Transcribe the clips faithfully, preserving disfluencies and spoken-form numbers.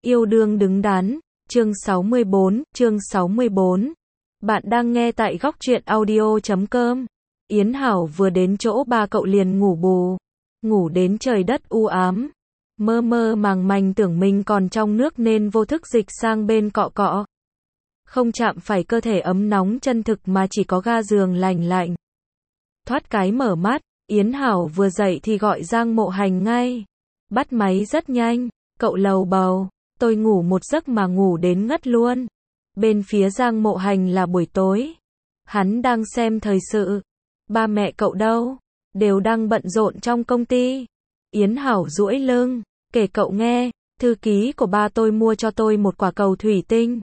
Yêu đương đứng đắn, chương sáu mươi bốn, chương sáu mươi bốn. Bạn đang nghe tại góc truyện audio chấm com. Yến Hảo vừa đến chỗ ba cậu liền ngủ bù, ngủ đến trời đất u ám. Mơ mơ màng màng tưởng mình còn trong nước nên vô thức dịch sang bên cọ cọ. Không chạm phải cơ thể ấm nóng chân thực mà chỉ có ga giường lành lạnh. Thoát cái mở mắt, Yến Hảo vừa dậy thì gọi Giang Mộ Hành ngay. Bắt máy rất nhanh, cậu lầu bầu, tôi ngủ một giấc mà ngủ đến ngất luôn. Bên phía Giang Mộ Hành là buổi tối. Hắn đang xem thời sự. Ba mẹ cậu đâu? Đều đang bận rộn trong công ty. Yến Hảo duỗi lưng, kể cậu nghe, thư ký của ba tôi mua cho tôi một quả cầu thủy tinh.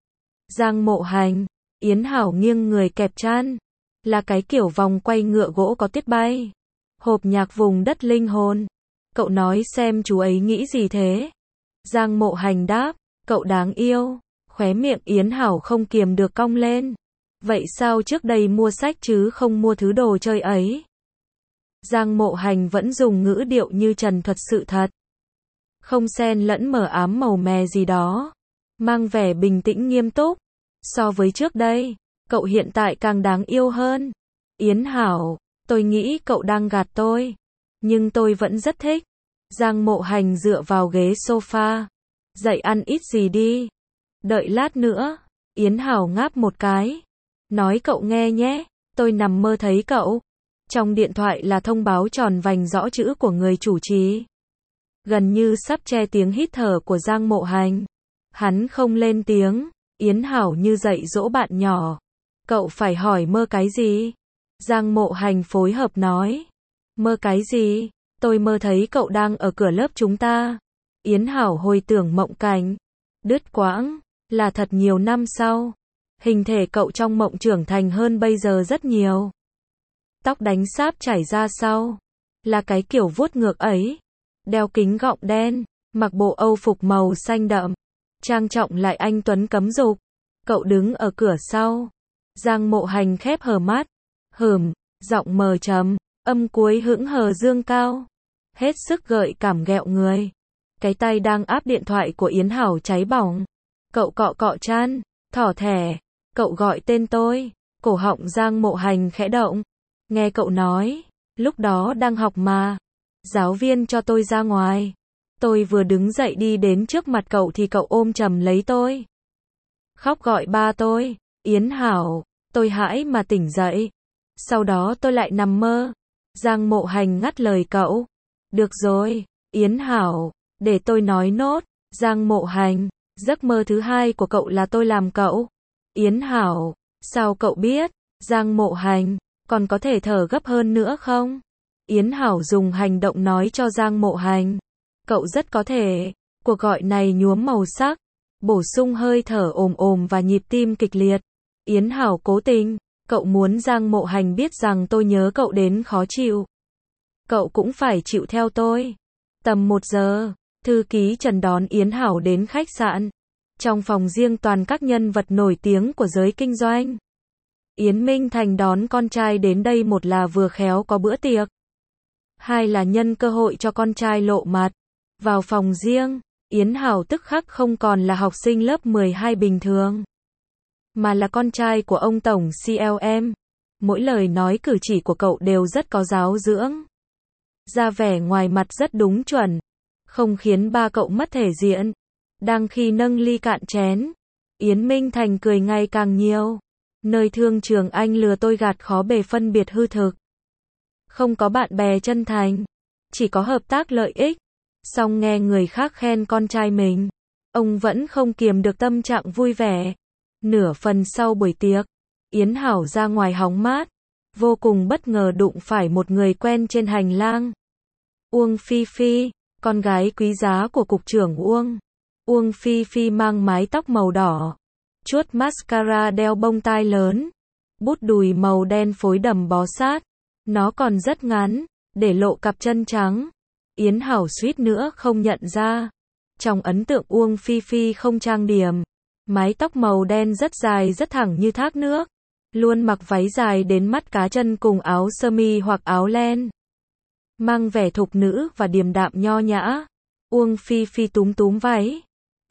Giang Mộ Hành, Yến Hảo nghiêng người kẹp chăn. Là cái kiểu vòng quay ngựa gỗ có tiết bay. Hộp nhạc vùng đất linh hồn. Cậu nói xem chú ấy nghĩ gì thế? Giang Mộ Hành đáp, cậu đáng yêu. Khóe miệng Yến Hảo không kiềm được cong lên. Vậy sao trước đây mua sách chứ không mua thứ đồ chơi ấy? Giang Mộ Hành vẫn dùng ngữ điệu như trần thuật sự thật. Không xen lẫn mờ ám màu mè gì đó. Mang vẻ bình tĩnh nghiêm túc. So với trước đây, cậu hiện tại càng đáng yêu hơn. Yến Hảo, tôi nghĩ cậu đang gạt tôi. Nhưng tôi vẫn rất thích. Giang Mộ Hành dựa vào ghế sofa. Dậy ăn ít gì đi. Đợi lát nữa. Yến Hảo ngáp một cái. Nói cậu nghe nhé. Tôi nằm mơ thấy cậu. Trong điện thoại là thông báo tròn vành rõ chữ của người chủ trì. Gần như sắp che tiếng hít thở của Giang Mộ Hành. Hắn không lên tiếng. Yến Hảo như dạy dỗ bạn nhỏ. Cậu phải hỏi mơ cái gì? Giang Mộ Hành phối hợp nói. Mơ cái gì? Tôi mơ thấy cậu đang ở cửa lớp chúng ta. Yến Hảo hồi tưởng mộng cảnh. Đứt quãng, là thật nhiều năm sau. Hình thể cậu trong mộng trưởng thành hơn bây giờ rất nhiều. Tóc đánh sáp chảy ra sau. Là cái kiểu vuốt ngược ấy. Đeo kính gọng đen, mặc bộ âu phục màu xanh đậm. Trang trọng lại anh tuấn cấm dục. Cậu đứng ở cửa sau. Giang Mộ Hành khép hờ mắt. Hửm, giọng mờ trầm, âm cuối hững hờ dương cao. Hết sức gợi cảm ghẹo người. Cái tay đang áp điện thoại của Yến Hảo cháy bỏng. Cậu cọ cọ chăn, thỏ thẻ. Cậu gọi tên tôi. Cổ họng Giang Mộ Hành khẽ động. Nghe cậu nói, lúc đó đang học mà. Giáo viên cho tôi ra ngoài. Tôi vừa đứng dậy đi đến trước mặt cậu thì cậu ôm chầm lấy tôi. Khóc gọi ba tôi. Yến Hảo, tôi hãi mà tỉnh dậy. Sau đó tôi lại nằm mơ. Giang Mộ Hành ngắt lời cậu. Được rồi, Yến Hảo, để tôi nói nốt. Giang Mộ Hành, giấc mơ thứ hai của cậu là tôi làm cậu. Yến Hảo, sao cậu biết? Giang Mộ Hành, còn có thể thở gấp hơn nữa không? Yến Hảo dùng hành động nói cho Giang Mộ Hành. Cậu rất có thể. Cuộc gọi này nhuốm màu sắc. Bổ sung hơi thở ồm ồm và nhịp tim kịch liệt. Yến Hảo cố tình. Cậu muốn Giang Mộ Hành biết rằng tôi nhớ cậu đến khó chịu. Cậu cũng phải chịu theo tôi. Tầm một giờ, thư ký Trần đón Yến Hảo đến khách sạn. Trong phòng riêng toàn các nhân vật nổi tiếng của giới kinh doanh. Yến Minh Thành đón con trai đến đây, một là vừa khéo có bữa tiệc. Hai là nhân cơ hội cho con trai lộ mặt. Vào phòng riêng, Yến Hảo tức khắc không còn là học sinh lớp mười hai bình thường. Mà là con trai của ông Tổng xê lờ em. Mỗi lời nói cử chỉ của cậu đều rất có giáo dưỡng. Ra vẻ ngoài mặt rất đúng chuẩn. Không khiến ba cậu mất thể diện. Đang khi nâng ly cạn chén, Yến Minh Thành cười ngày càng nhiều. Nơi thương trường anh lừa tôi gạt khó bề phân biệt hư thực. Không có bạn bè chân thành. Chỉ có hợp tác lợi ích. Song nghe người khác khen con trai mình. Ông vẫn không kiềm được tâm trạng vui vẻ. Nửa phần sau buổi tiệc, Yến Hảo ra ngoài hóng mát. Vô cùng bất ngờ đụng phải một người quen trên hành lang. Uông Phi Phi, con gái quý giá của cục trưởng Uông. Uông Phi Phi mang mái tóc màu đỏ. Chuốt mascara, đeo bông tai lớn. Bút đùi màu đen phối đầm bó sát. Nó còn rất ngắn, để lộ cặp chân trắng. Yến Hảo suýt nữa không nhận ra. Trong ấn tượng Uông Phi Phi không trang điểm. Mái tóc màu đen rất dài rất thẳng như thác nước. Luôn mặc váy dài đến mắt cá chân cùng áo sơ mi hoặc áo len. Mang vẻ thục nữ và điềm đạm nho nhã. Uông Phi Phi túm túm váy.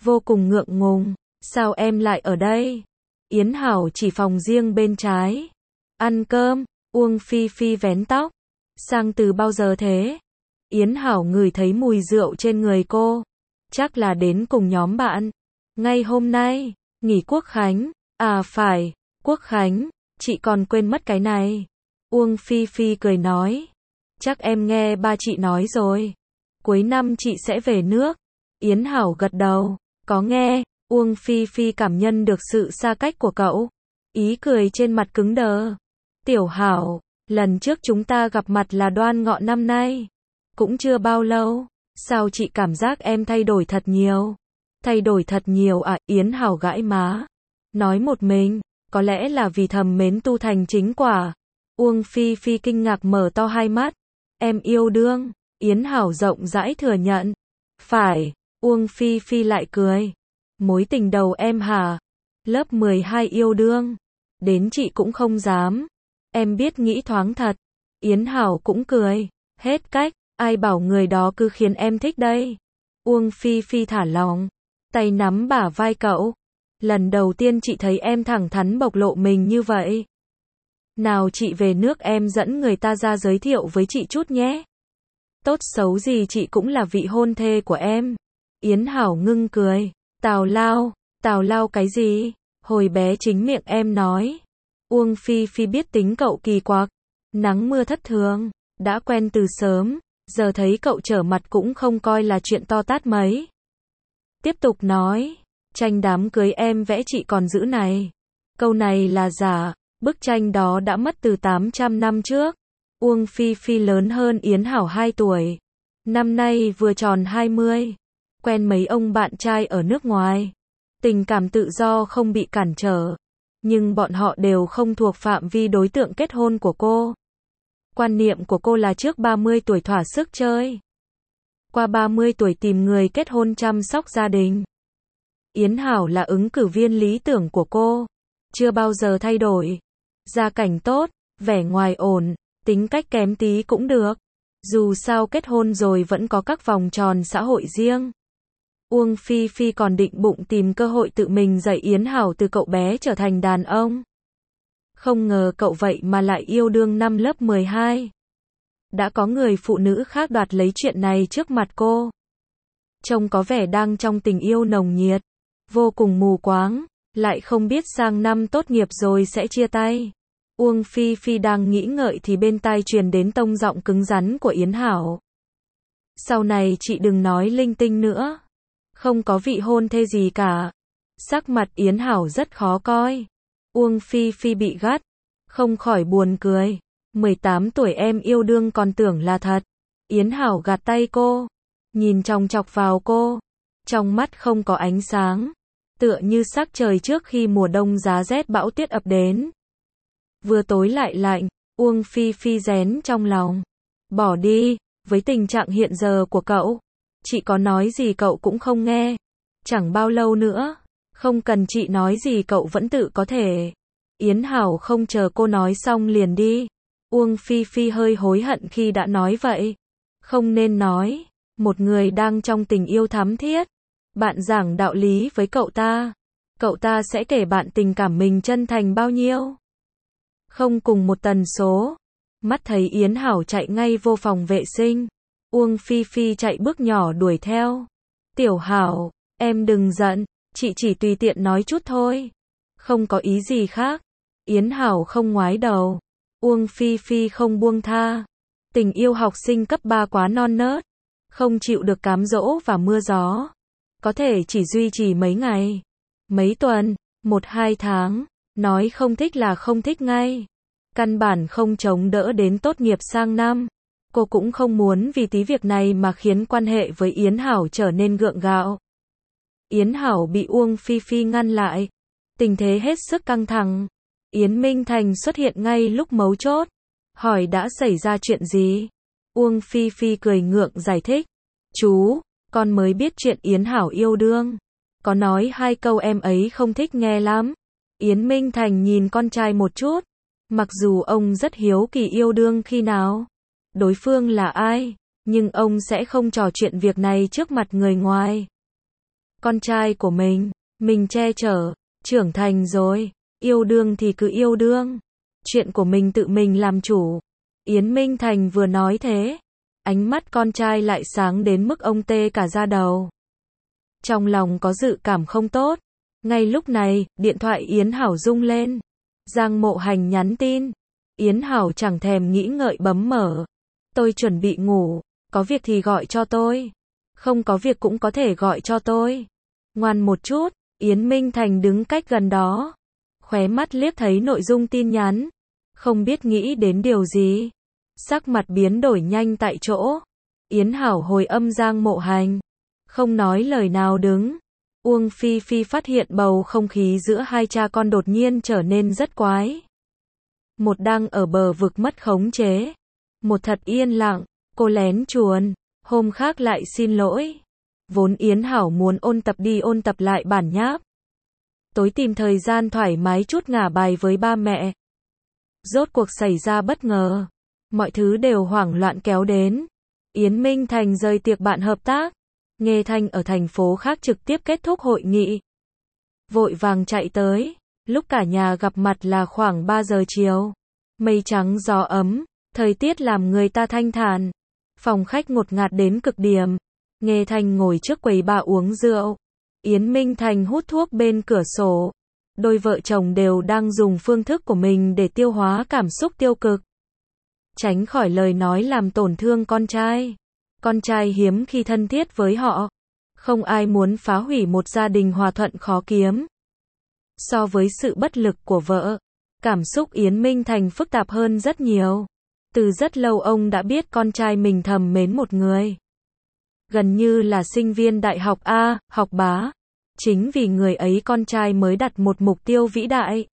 vô cùng ngượng ngùng. Sao em lại ở đây? Yến Hảo chỉ phòng riêng bên trái. Ăn cơm, Uông Phi Phi vén tóc. Sang từ bao giờ thế? Yến Hảo ngửi thấy mùi rượu trên người cô. Chắc là đến cùng nhóm bạn. Ngay hôm nay, nghỉ Quốc Khánh. À phải, Quốc Khánh, chị còn quên mất cái này. Uông Phi Phi cười nói. Chắc em nghe ba chị nói rồi. Cuối năm chị sẽ về nước. Yến Hảo gật đầu. Có nghe. Uông Phi Phi cảm nhận được sự xa cách của cậu. Ý cười trên mặt cứng đờ. Tiểu Hảo, lần trước chúng ta gặp mặt là Đoan Ngọ năm nay. Cũng chưa bao lâu. Sao chị cảm giác em thay đổi thật nhiều? Thay đổi thật nhiều à? Yến Hảo gãi má. Nói một mình, có lẽ là vì thầm mến tu thành chính quả. Uông Phi Phi kinh ngạc mở to hai mắt. Em yêu đương. Yến Hảo rộng rãi thừa nhận. Phải. Uông Phi Phi lại cười. Mối tình đầu em hả? Lớp mười hai yêu đương. Đến chị cũng không dám. Em biết nghĩ thoáng thật. Yến Hảo cũng cười. Hết cách, ai bảo người đó cứ khiến em thích đây. Uông Phi Phi thả lỏng. Tay nắm bả vai cậu. Lần đầu tiên chị thấy em thẳng thắn bộc lộ mình như vậy. Nào chị về nước em dẫn người ta ra giới thiệu với chị chút nhé. Tốt xấu gì chị cũng là vị hôn thê của em. Yến Hảo ngưng cười. Tào lao, tào lao cái gì? Hồi bé chính miệng em nói. Uông Phi Phi biết tính cậu kỳ quặc. Nắng mưa thất thường. Đã quen từ sớm. Giờ thấy cậu trở mặt cũng không coi là chuyện to tát mấy. Tiếp tục nói. Tranh đám cưới em vẽ chị còn giữ này. Câu này là giả. Bức tranh đó đã mất từ tám trăm năm trước. Uông Phi Phi lớn hơn Yến Hảo hai tuổi. Năm nay vừa tròn hai mươi. Quen mấy ông bạn trai ở nước ngoài. Tình cảm tự do không bị cản trở. Nhưng bọn họ đều không thuộc phạm vi đối tượng kết hôn của cô. Quan niệm của cô là trước ba mươi tuổi thỏa sức chơi. Qua ba mươi tuổi tìm người kết hôn chăm sóc gia đình. Yến Hảo là ứng cử viên lý tưởng của cô. Chưa bao giờ thay đổi. Gia cảnh tốt, vẻ ngoài ổn, tính cách kém tí cũng được. Dù sao kết hôn rồi vẫn có các vòng tròn xã hội riêng. Uông Phi Phi còn định bụng tìm cơ hội tự mình dạy Yến Hảo từ cậu bé trở thành đàn ông. Không ngờ cậu vậy mà lại yêu đương năm lớp mười hai. Đã có người phụ nữ khác đoạt lấy chuyện này trước mặt cô. Trông có vẻ đang trong tình yêu nồng nhiệt. Vô cùng mù quáng. Lại không biết sang năm tốt nghiệp rồi sẽ chia tay. Uông Phi Phi đang nghĩ ngợi thì bên tai truyền đến tông giọng cứng rắn của Yến Hảo. Sau này chị đừng nói linh tinh nữa. Không có vị hôn thê gì cả. Sắc mặt Yến Hảo rất khó coi. Uông Phi Phi bị gắt. Không khỏi buồn cười. mười tám tuổi em yêu đương còn tưởng là thật. Yến Hảo gạt tay cô. Nhìn chòng chọc vào cô. Trong mắt không có ánh sáng. Tựa như sắc trời trước khi mùa đông giá rét bão tuyết ập đến. Vừa tối lại lạnh. Uông Phi Phi rén trong lòng. Bỏ đi. Với tình trạng hiện giờ của cậu. Chị có nói gì cậu cũng không nghe. Chẳng bao lâu nữa. Không cần chị nói gì cậu vẫn tự có thể. Yến Hảo không chờ cô nói xong liền đi. Uông Phi Phi hơi hối hận khi đã nói vậy. Không nên nói. Một người đang trong tình yêu thắm thiết. Bạn giảng đạo lý với cậu ta. Cậu ta sẽ kể bạn tình cảm mình chân thành bao nhiêu. Không cùng một tần số. Mắt thấy Yến Hảo chạy ngay vô phòng vệ sinh. Uông Phi Phi chạy bước nhỏ đuổi theo. Tiểu Hảo, em đừng giận. Chị chỉ tùy tiện nói chút thôi. Không có ý gì khác. Yến Hảo không ngoái đầu. Uông Phi Phi không buông tha. Tình yêu học sinh cấp ba quá non nớt. Không chịu được cám dỗ và mưa gió. Có thể chỉ duy trì mấy ngày. Mấy tuần. Một hai tháng. Nói không thích là không thích ngay. Căn bản không chống đỡ đến tốt nghiệp sang năm. Cô cũng không muốn vì tí việc này mà khiến quan hệ với Yến Hảo trở nên gượng gạo. Yến Hảo bị Uông Phi Phi ngăn lại. Tình thế hết sức căng thẳng. Yến Minh Thành xuất hiện ngay lúc mấu chốt. Hỏi đã xảy ra chuyện gì? Uông Phi Phi cười ngượng giải thích. Chú, con mới biết chuyện Yến Hảo yêu đương. Có nói hai câu em ấy không thích nghe lắm. Yến Minh Thành nhìn con trai một chút. Mặc dù ông rất hiếu kỳ yêu đương khi nào. Đối phương là ai. Nhưng ông sẽ không trò chuyện việc này trước mặt người ngoài. con trai của mình, mình che chở, trưởng thành rồi, yêu đương thì cứ yêu đương, chuyện của mình tự mình làm chủ. Yến Minh Thành vừa nói thế, ánh mắt con trai lại sáng đến mức ông tê cả da đầu. Trong lòng có dự cảm không tốt. Ngay lúc này, điện thoại Yến Hảo rung lên. Giang Mộ Hành nhắn tin. Yến Hảo chẳng thèm nghĩ ngợi bấm mở. Tôi chuẩn bị ngủ, có việc thì gọi cho tôi. Không có việc cũng có thể gọi cho tôi. Ngoan một chút, Yến Minh Thành đứng cách gần đó. Khóe mắt liếc thấy nội dung tin nhắn. Không biết nghĩ đến điều gì. Sắc mặt biến đổi nhanh tại chỗ. Yến Hảo hồi âm Giang Mộ Hành. Không nói lời nào đứng. Uông Phi Phi phát hiện bầu không khí giữa hai cha con đột nhiên trở nên rất quái. Một đang ở bờ vực mất khống chế. Một thật yên lặng, cô lén chuồn. Hôm khác lại xin lỗi. Vốn Yến Hảo muốn ôn tập đi ôn tập lại bản nháp. Tối tìm thời gian thoải mái chút ngả bài với ba mẹ. Rốt cuộc xảy ra bất ngờ. Mọi thứ đều hoảng loạn kéo đến. Yến Minh Thành rời tiệc bạn hợp tác. Nghê Thanh ở thành phố khác trực tiếp kết thúc hội nghị. Vội vàng chạy tới. Lúc cả nhà gặp mặt là khoảng ba giờ chiều. Mây trắng gió ấm. Thời tiết làm người ta thanh thản. Phòng khách ngột ngạt đến cực điểm. Nghê Thanh ngồi trước quầy bar uống rượu. Yến Minh Thành hút thuốc bên cửa sổ. Đôi vợ chồng đều đang dùng phương thức của mình để tiêu hóa cảm xúc tiêu cực. Tránh khỏi lời nói làm tổn thương con trai. Con trai hiếm khi thân thiết với họ. Không ai muốn phá hủy một gia đình hòa thuận khó kiếm. So với sự bất lực của vợ, cảm xúc Yến Minh Thành phức tạp hơn rất nhiều. Từ rất lâu ông đã biết con trai mình thầm mến một người. Gần như là sinh viên đại học A, học bá. Chính vì người ấy con trai mới đặt một mục tiêu vĩ đại.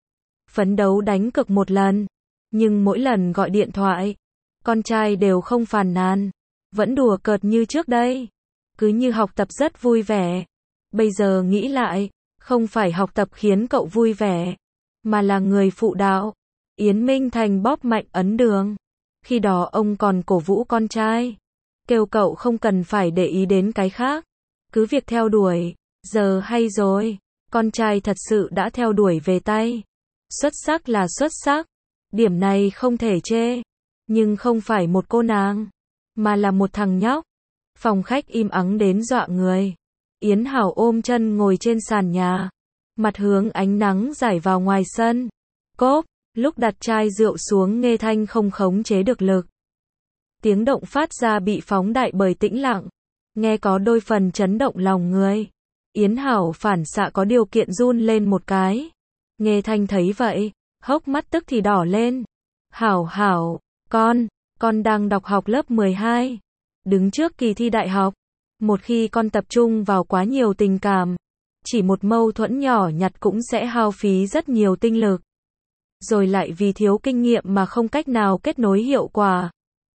Phấn đấu đánh cược một lần. Nhưng mỗi lần gọi điện thoại, con trai đều không phàn nàn. Vẫn đùa cợt như trước đây. Cứ như học tập rất vui vẻ. Bây giờ nghĩ lại, không phải học tập khiến cậu vui vẻ, mà là người phụ đạo. Yến Minh Thành bóp mạnh ấn đường. Khi đó ông còn cổ vũ con trai. Kêu cậu không cần phải để ý đến cái khác. Cứ việc theo đuổi. Giờ hay rồi. Con trai thật sự đã theo đuổi về tay. Xuất sắc là xuất sắc. Điểm này không thể chê. Nhưng không phải một cô nàng, mà là một thằng nhóc. Phòng khách im ắng đến dọa người. Yến Hảo ôm chân ngồi trên sàn nhà. Mặt hướng ánh nắng rải vào ngoài sân. Cốp, lúc đặt chai rượu xuống Nghê Thanh không khống chế được lực. Tiếng động phát ra bị phóng đại bởi tĩnh lặng. Nghe có đôi phần chấn động lòng người. Yến Hảo phản xạ có điều kiện run lên một cái. Nghê Thanh thấy vậy, hốc mắt tức thì đỏ lên. Hảo Hảo, con, con đang đọc học lớp mười hai. Đứng trước kỳ thi đại học. Một khi con tập trung vào quá nhiều tình cảm, chỉ một mâu thuẫn nhỏ nhặt cũng sẽ hao phí rất nhiều tinh lực. Rồi lại vì thiếu kinh nghiệm mà không cách nào kết nối hiệu quả.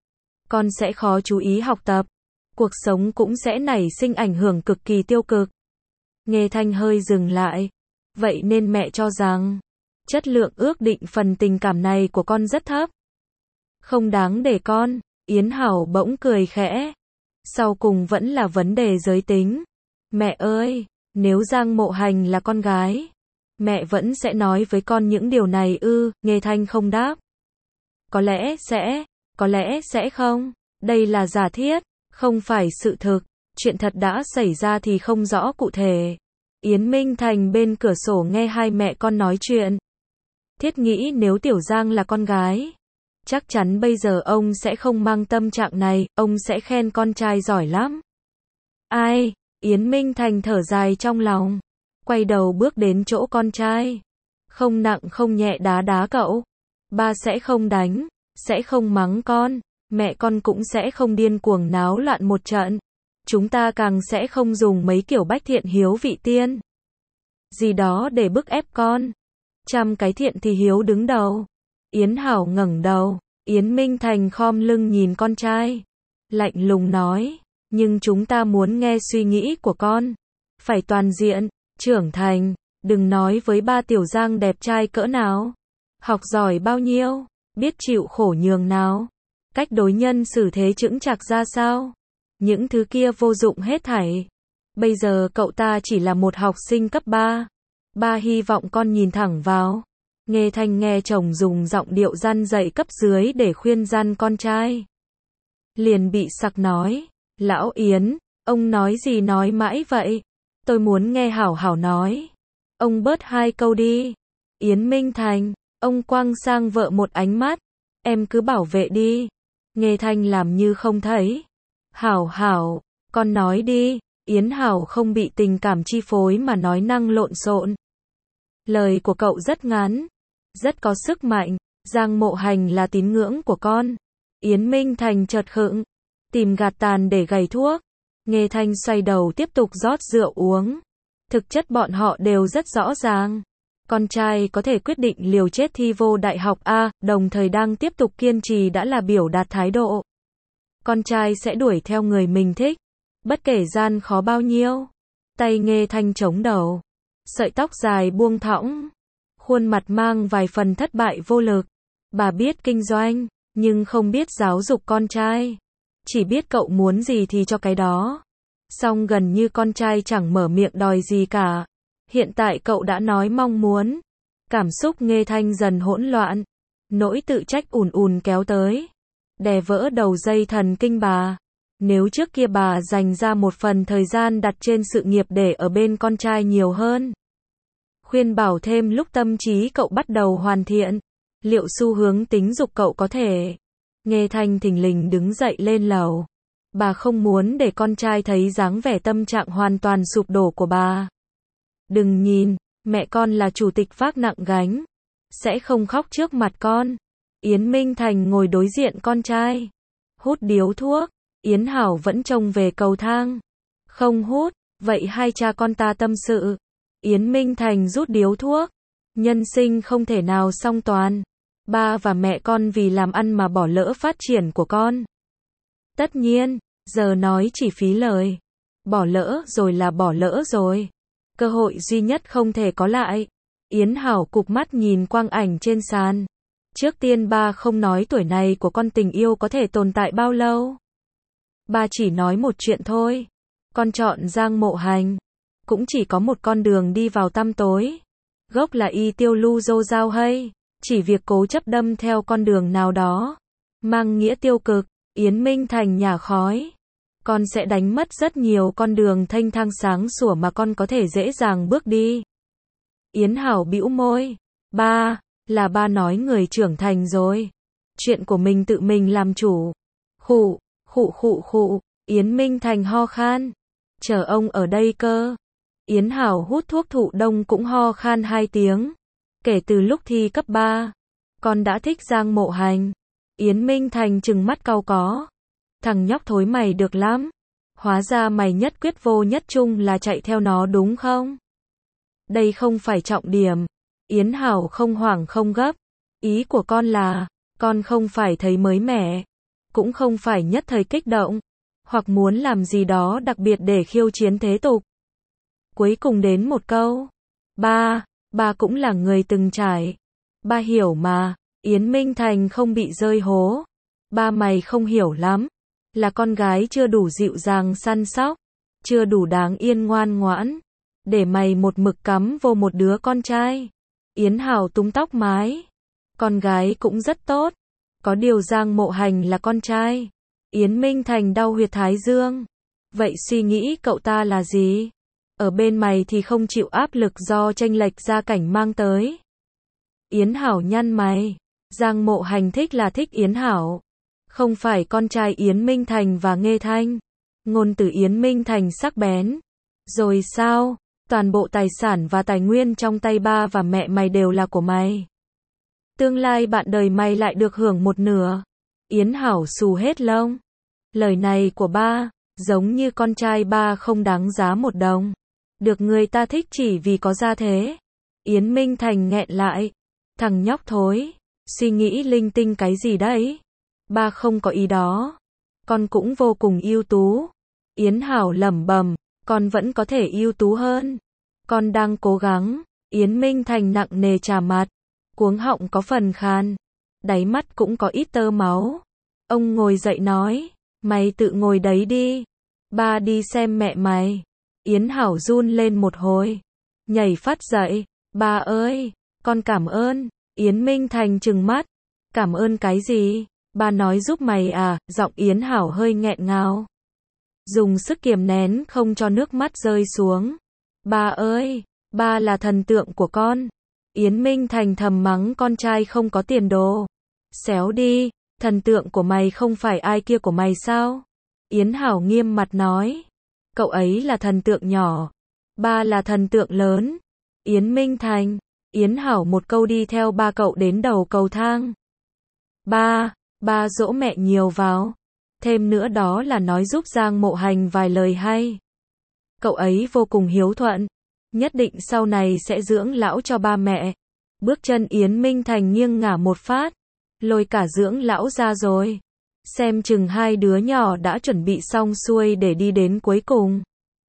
Con sẽ khó chú ý học tập. Cuộc sống cũng sẽ nảy sinh ảnh hưởng cực kỳ tiêu cực. Nghê Thanh hơi dừng lại. Vậy nên mẹ cho rằng, chất lượng ước định phần tình cảm này của con rất thấp. Không đáng để con. Yến Hảo bỗng cười khẽ. Sau cùng vẫn là vấn đề giới tính. Mẹ ơi, nếu Giang Mộ Hành là con gái, mẹ vẫn sẽ nói với con những điều này ư? Nghê Thanh không đáp. Có lẽ sẽ, có lẽ sẽ không. Đây là giả thiết, không phải sự thực. Chuyện thật đã xảy ra thì không rõ cụ thể. Yến Minh Thành bên cửa sổ nghe hai mẹ con nói chuyện. Thiết nghĩ nếu Tiểu Giang là con gái, chắc chắn bây giờ ông sẽ không mang tâm trạng này, ông sẽ khen con trai giỏi lắm. Ai? Yến Minh Thành thở dài trong lòng. Quay đầu bước đến chỗ con trai. Không nặng không nhẹ đá đá cậu. Ba sẽ không đánh, sẽ không mắng con. Mẹ con cũng sẽ không điên cuồng náo loạn một trận. Chúng ta càng sẽ không dùng mấy kiểu bách thiện hiếu vị tiên gì đó để bức ép con. Trăm cái thiện thì hiếu đứng đầu. Yến Hảo ngẩng đầu. Yến Minh Thành khom lưng nhìn con trai. Lạnh lùng nói. Nhưng chúng ta muốn nghe suy nghĩ của con. Phải toàn diện, trưởng thành. Đừng nói với ba Tiểu Giang đẹp trai cỡ nào. Học giỏi bao nhiêu. Biết chịu khổ nhường nào. Cách đối nhân xử thế chững chạc ra sao. Những thứ kia vô dụng hết thảy. Bây giờ cậu ta chỉ là một học sinh cấp ba. Ba hy vọng con nhìn thẳng vào. Nghê Thanh nghe chồng dùng giọng điệu răn dạy cấp dưới để khuyên răn con trai. Liền bị sặc nói. Lão Yến, ông nói gì nói mãi vậy? Tôi muốn nghe hảo hảo nói. Ông bớt hai câu đi. Yến Minh Thành, ông quăng sang vợ một ánh mắt. Em cứ bảo vệ đi. Nghê Thanh làm như không thấy. Hảo hảo, con nói đi. Yến Hảo không bị tình cảm chi phối mà nói năng lộn xộn. Lời của cậu rất ngắn, rất có sức mạnh. Giang Mộ Hành là tín ngưỡng của con. Yến Minh Thành chợt khựng, tìm gạt tàn để gầy thuốc. Nghê Thanh xoay đầu tiếp tục rót rượu uống. Thực chất bọn họ đều rất rõ ràng. Con trai có thể quyết định liều chết thi vô đại học A, đồng thời đang tiếp tục kiên trì đã là biểu đạt thái độ. Con trai sẽ đuổi theo người mình thích, bất kể gian khó bao nhiêu. Tay Nghê Thanh chống đầu, sợi tóc dài buông thõng, khuôn mặt mang vài phần thất bại vô lực. Bà biết kinh doanh, nhưng không biết giáo dục con trai. Chỉ biết cậu muốn gì thì cho cái đó. Song gần như con trai chẳng mở miệng đòi gì cả. Hiện tại cậu đã nói mong muốn. Cảm xúc Nghê Thanh dần hỗn loạn. Nỗi tự trách ùn ùn kéo tới, đè vỡ đầu dây thần kinh bà. Nếu trước kia bà dành ra một phần thời gian đặt trên sự nghiệp để ở bên con trai nhiều hơn, khuyên bảo thêm lúc tâm trí cậu bắt đầu hoàn thiện, liệu xu hướng tính dục cậu có thể? Nghê Thanh thình lình đứng dậy lên lầu. Bà không muốn để con trai thấy dáng vẻ tâm trạng hoàn toàn sụp đổ của bà. Đừng nhìn, mẹ con là chủ tịch vác nặng gánh, sẽ không khóc trước mặt con. Yến Minh Thành ngồi đối diện con trai, hút điếu thuốc. Yến Hảo vẫn trông về cầu thang. Không hút, vậy hai cha con ta tâm sự. Yến Minh Thành rút điếu thuốc. Nhân sinh không thể nào song toàn. Ba và mẹ con vì làm ăn mà bỏ lỡ phát triển của con. Tất nhiên, giờ nói chỉ phí lời. Bỏ lỡ rồi là bỏ lỡ rồi. Cơ hội duy nhất không thể có lại. Yến Hảo cụp mắt nhìn quang ảnh trên sàn. Trước tiên ba không nói tuổi này của con tình yêu có thể tồn tại bao lâu. Ba chỉ nói một chuyện thôi. Con chọn Giang Mộ Hành. Cũng chỉ có một con đường đi vào tăm tối. Gốc là y tiêu lưu dô giao hay. Chỉ việc cố chấp đâm theo con đường nào đó, mang nghĩa tiêu cực. Yến Minh Thành nhả khói. Con sẽ đánh mất rất nhiều con đường thanh thang sáng sủa mà con có thể dễ dàng bước đi. Yến Hảo bĩu môi. Ba, là ba nói người trưởng thành rồi. Chuyện của mình tự mình làm chủ. Khụ, khụ khụ khụ. Yến Minh Thành ho khan. Chờ ông ở đây cơ. Yến Hảo hút thuốc thụ đông cũng ho khan hai tiếng. Kể từ lúc thi cấp ba, con đã thích Giang Mộ Hành. Yến Minh Thành trừng mắt cau có. Thằng nhóc thối mày được lắm. Hóa ra mày nhất quyết vô nhất chung là chạy theo nó đúng không? Đây không phải trọng điểm. Yến Hảo không hoảng không gấp. Ý của con là, con không phải thấy mới mẻ, cũng không phải nhất thời kích động, hoặc muốn làm gì đó đặc biệt để khiêu chiến thế tục. Cuối cùng đến một câu. Ba, ba cũng là người từng trải. Ba hiểu mà. Yến Minh Thành không bị rơi hố. Ba mày không hiểu lắm. Là con gái chưa đủ dịu dàng săn sóc, chưa đủ đáng yên ngoan ngoãn, để mày một mực cắm vô một đứa con trai. Yến Hảo túm tóc mái. Con gái cũng rất tốt. Có điều Giang Mộ Hành là con trai. Yến Minh Thành đau huyệt thái dương. Vậy suy nghĩ cậu ta là gì? Ở bên mày thì không chịu áp lực do chênh lệch gia cảnh mang tới. Yến Hảo nhăn mày. Giang Mộ Hành thích là thích Yến Hảo, không phải con trai Yến Minh Thành và Nghê Thanh. Ngôn từ Yến Minh Thành sắc bén. Rồi sao? Toàn bộ tài sản và tài nguyên trong tay ba và mẹ mày đều là của mày. Tương lai bạn đời mày lại được hưởng một nửa. Yến Hảo xù hết lông. Lời này của ba, giống như con trai ba không đáng giá một đồng. Được người ta thích chỉ vì có gia thế. Yến Minh Thành nghẹn lại. Thằng nhóc thối, suy nghĩ linh tinh cái gì đấy? Ba không có ý đó. Con cũng vô cùng ưu tú. Yến Hảo lẩm bẩm, con vẫn có thể ưu tú hơn. Con đang cố gắng. Yến Minh Thành nặng nề chà mặt, cuống họng có phần khan, đáy mắt cũng có ít tơ máu. Ông ngồi dậy nói, mày tự ngồi đấy đi. Ba đi xem mẹ mày. Yến Hảo run lên một hồi, nhảy phát dậy, ba ơi, con cảm ơn. Yến Minh Thành trừng mắt, cảm ơn cái gì? Ba nói giúp mày à? Giọng Yến Hảo hơi nghẹn ngào, dùng sức kiềm nén không cho nước mắt rơi xuống. Ba ơi, ba là thần tượng của con. Yến Minh Thành thầm mắng con trai không có tiền đồ. Xéo đi, thần tượng của mày không phải ai kia của mày sao? Yến Hảo nghiêm mặt nói, cậu ấy là thần tượng nhỏ, ba là thần tượng lớn. Yến Minh Thành, Yến Hảo một câu đi theo ba cậu đến đầu cầu thang. Ba, ba dỗ mẹ nhiều vào. Thêm nữa đó là nói giúp Giang Mộ Hành vài lời hay. Cậu ấy vô cùng hiếu thuận, nhất định sau này sẽ dưỡng lão cho ba mẹ. Bước chân Yến Minh Thành nghiêng ngả một phát, lôi cả dưỡng lão ra rồi. Xem chừng hai đứa nhỏ đã chuẩn bị xong xuôi để đi đến cuối cùng.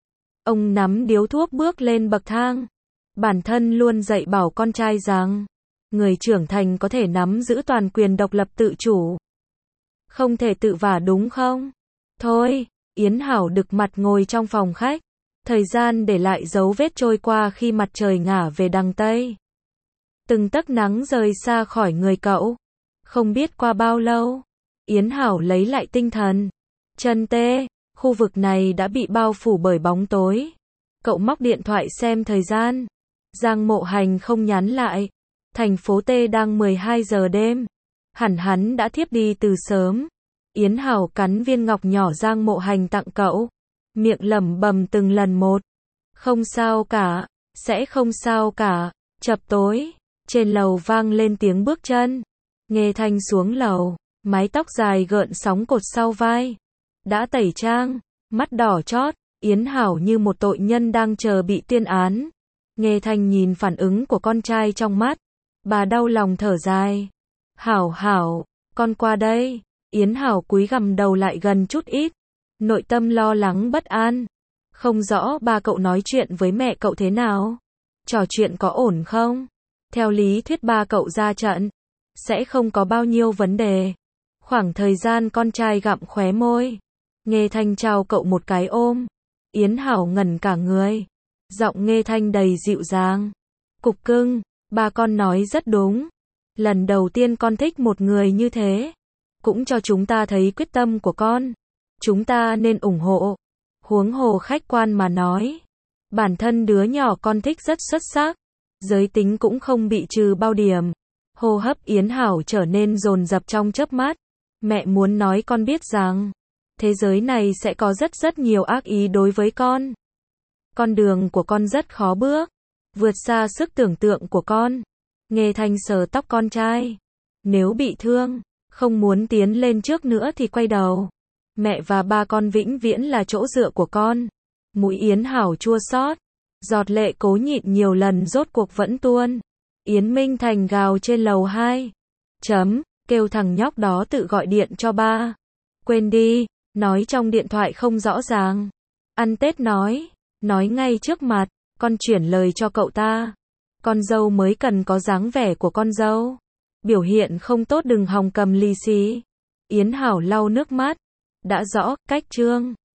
Ông nắm điếu thuốc bước lên bậc thang. Bản thân luôn dạy bảo con trai rằng, người trưởng thành có thể nắm giữ toàn quyền độc lập tự chủ. Không thể tự vả đúng không? Thôi, Yến Hảo đực mặt ngồi trong phòng khách. Thời gian để lại dấu vết trôi qua khi mặt trời ngả về đằng Tây. Từng tấc nắng rời xa khỏi người cậu. Không biết qua bao lâu, Yến Hảo lấy lại tinh thần. Chân tê, khu vực này đã bị bao phủ bởi bóng tối. Cậu móc điện thoại xem thời gian. Giang Mộ Hành không nhắn lại. Thành phố T đang mười hai giờ đêm. Hẳn hắn đã thiếp đi từ sớm. Yến Hảo cắn viên ngọc nhỏ Giang Mộ Hành tặng cậu, miệng lẩm bẩm từng lần một. Không sao cả, sẽ không sao cả. Chập tối, trên lầu vang lên tiếng bước chân. Nghê Thanh xuống lầu, mái tóc dài gợn sóng cột sau vai. Đã tẩy trang, mắt đỏ chót, Yến Hảo như một tội nhân đang chờ bị tuyên án. Nghê Thanh nhìn phản ứng của con trai trong mắt, bà đau lòng thở dài. Hảo Hảo, con qua đây. Yến Hảo cúi gằm đầu lại gần chút ít, nội tâm lo lắng bất an. Không rõ ba cậu nói chuyện với mẹ cậu thế nào? Trò chuyện có ổn không? Theo lý thuyết ba cậu ra trận, sẽ không có bao nhiêu vấn đề. Khoảng thời gian con trai gặm khóe môi, Nghê Thanh trao cậu một cái ôm. Yến Hảo ngẩn cả người. Giọng Nghê Thanh đầy dịu dàng. Cục cưng, ba con nói rất đúng. Lần đầu tiên con thích một người như thế, cũng cho chúng ta thấy quyết tâm của con. Chúng ta nên ủng hộ. Huống hồ khách quan mà nói, bản thân đứa nhỏ con thích rất xuất sắc, giới tính cũng không bị trừ bao điểm. Hô hấp Yến Hảo trở nên dồn dập trong chớp mắt. Mẹ muốn nói con biết rằng, thế giới này sẽ có rất rất nhiều ác ý đối với con. Con đường của con rất khó bước, vượt xa sức tưởng tượng của con. Nghê Thanh sờ tóc con trai. Nếu bị thương, không muốn tiến lên trước nữa thì quay đầu. Mẹ và ba con vĩnh viễn là chỗ dựa của con. Mũi Yến Hảo chua xót, giọt lệ cố nhịn nhiều lần rốt cuộc vẫn tuôn. Yến Minh Thành gào trên lầu hai. Chấm, kêu thằng nhóc đó tự gọi điện cho ba. Quên đi, nói trong điện thoại không rõ ràng. Ăn Tết nói, nói ngay trước mặt, con chuyển lời cho cậu ta. Con dâu mới cần có dáng vẻ của con dâu. Biểu hiện không tốt đừng hòng cầm lì xì. Yến Hảo lau nước mắt. Đã rõ, cách chương.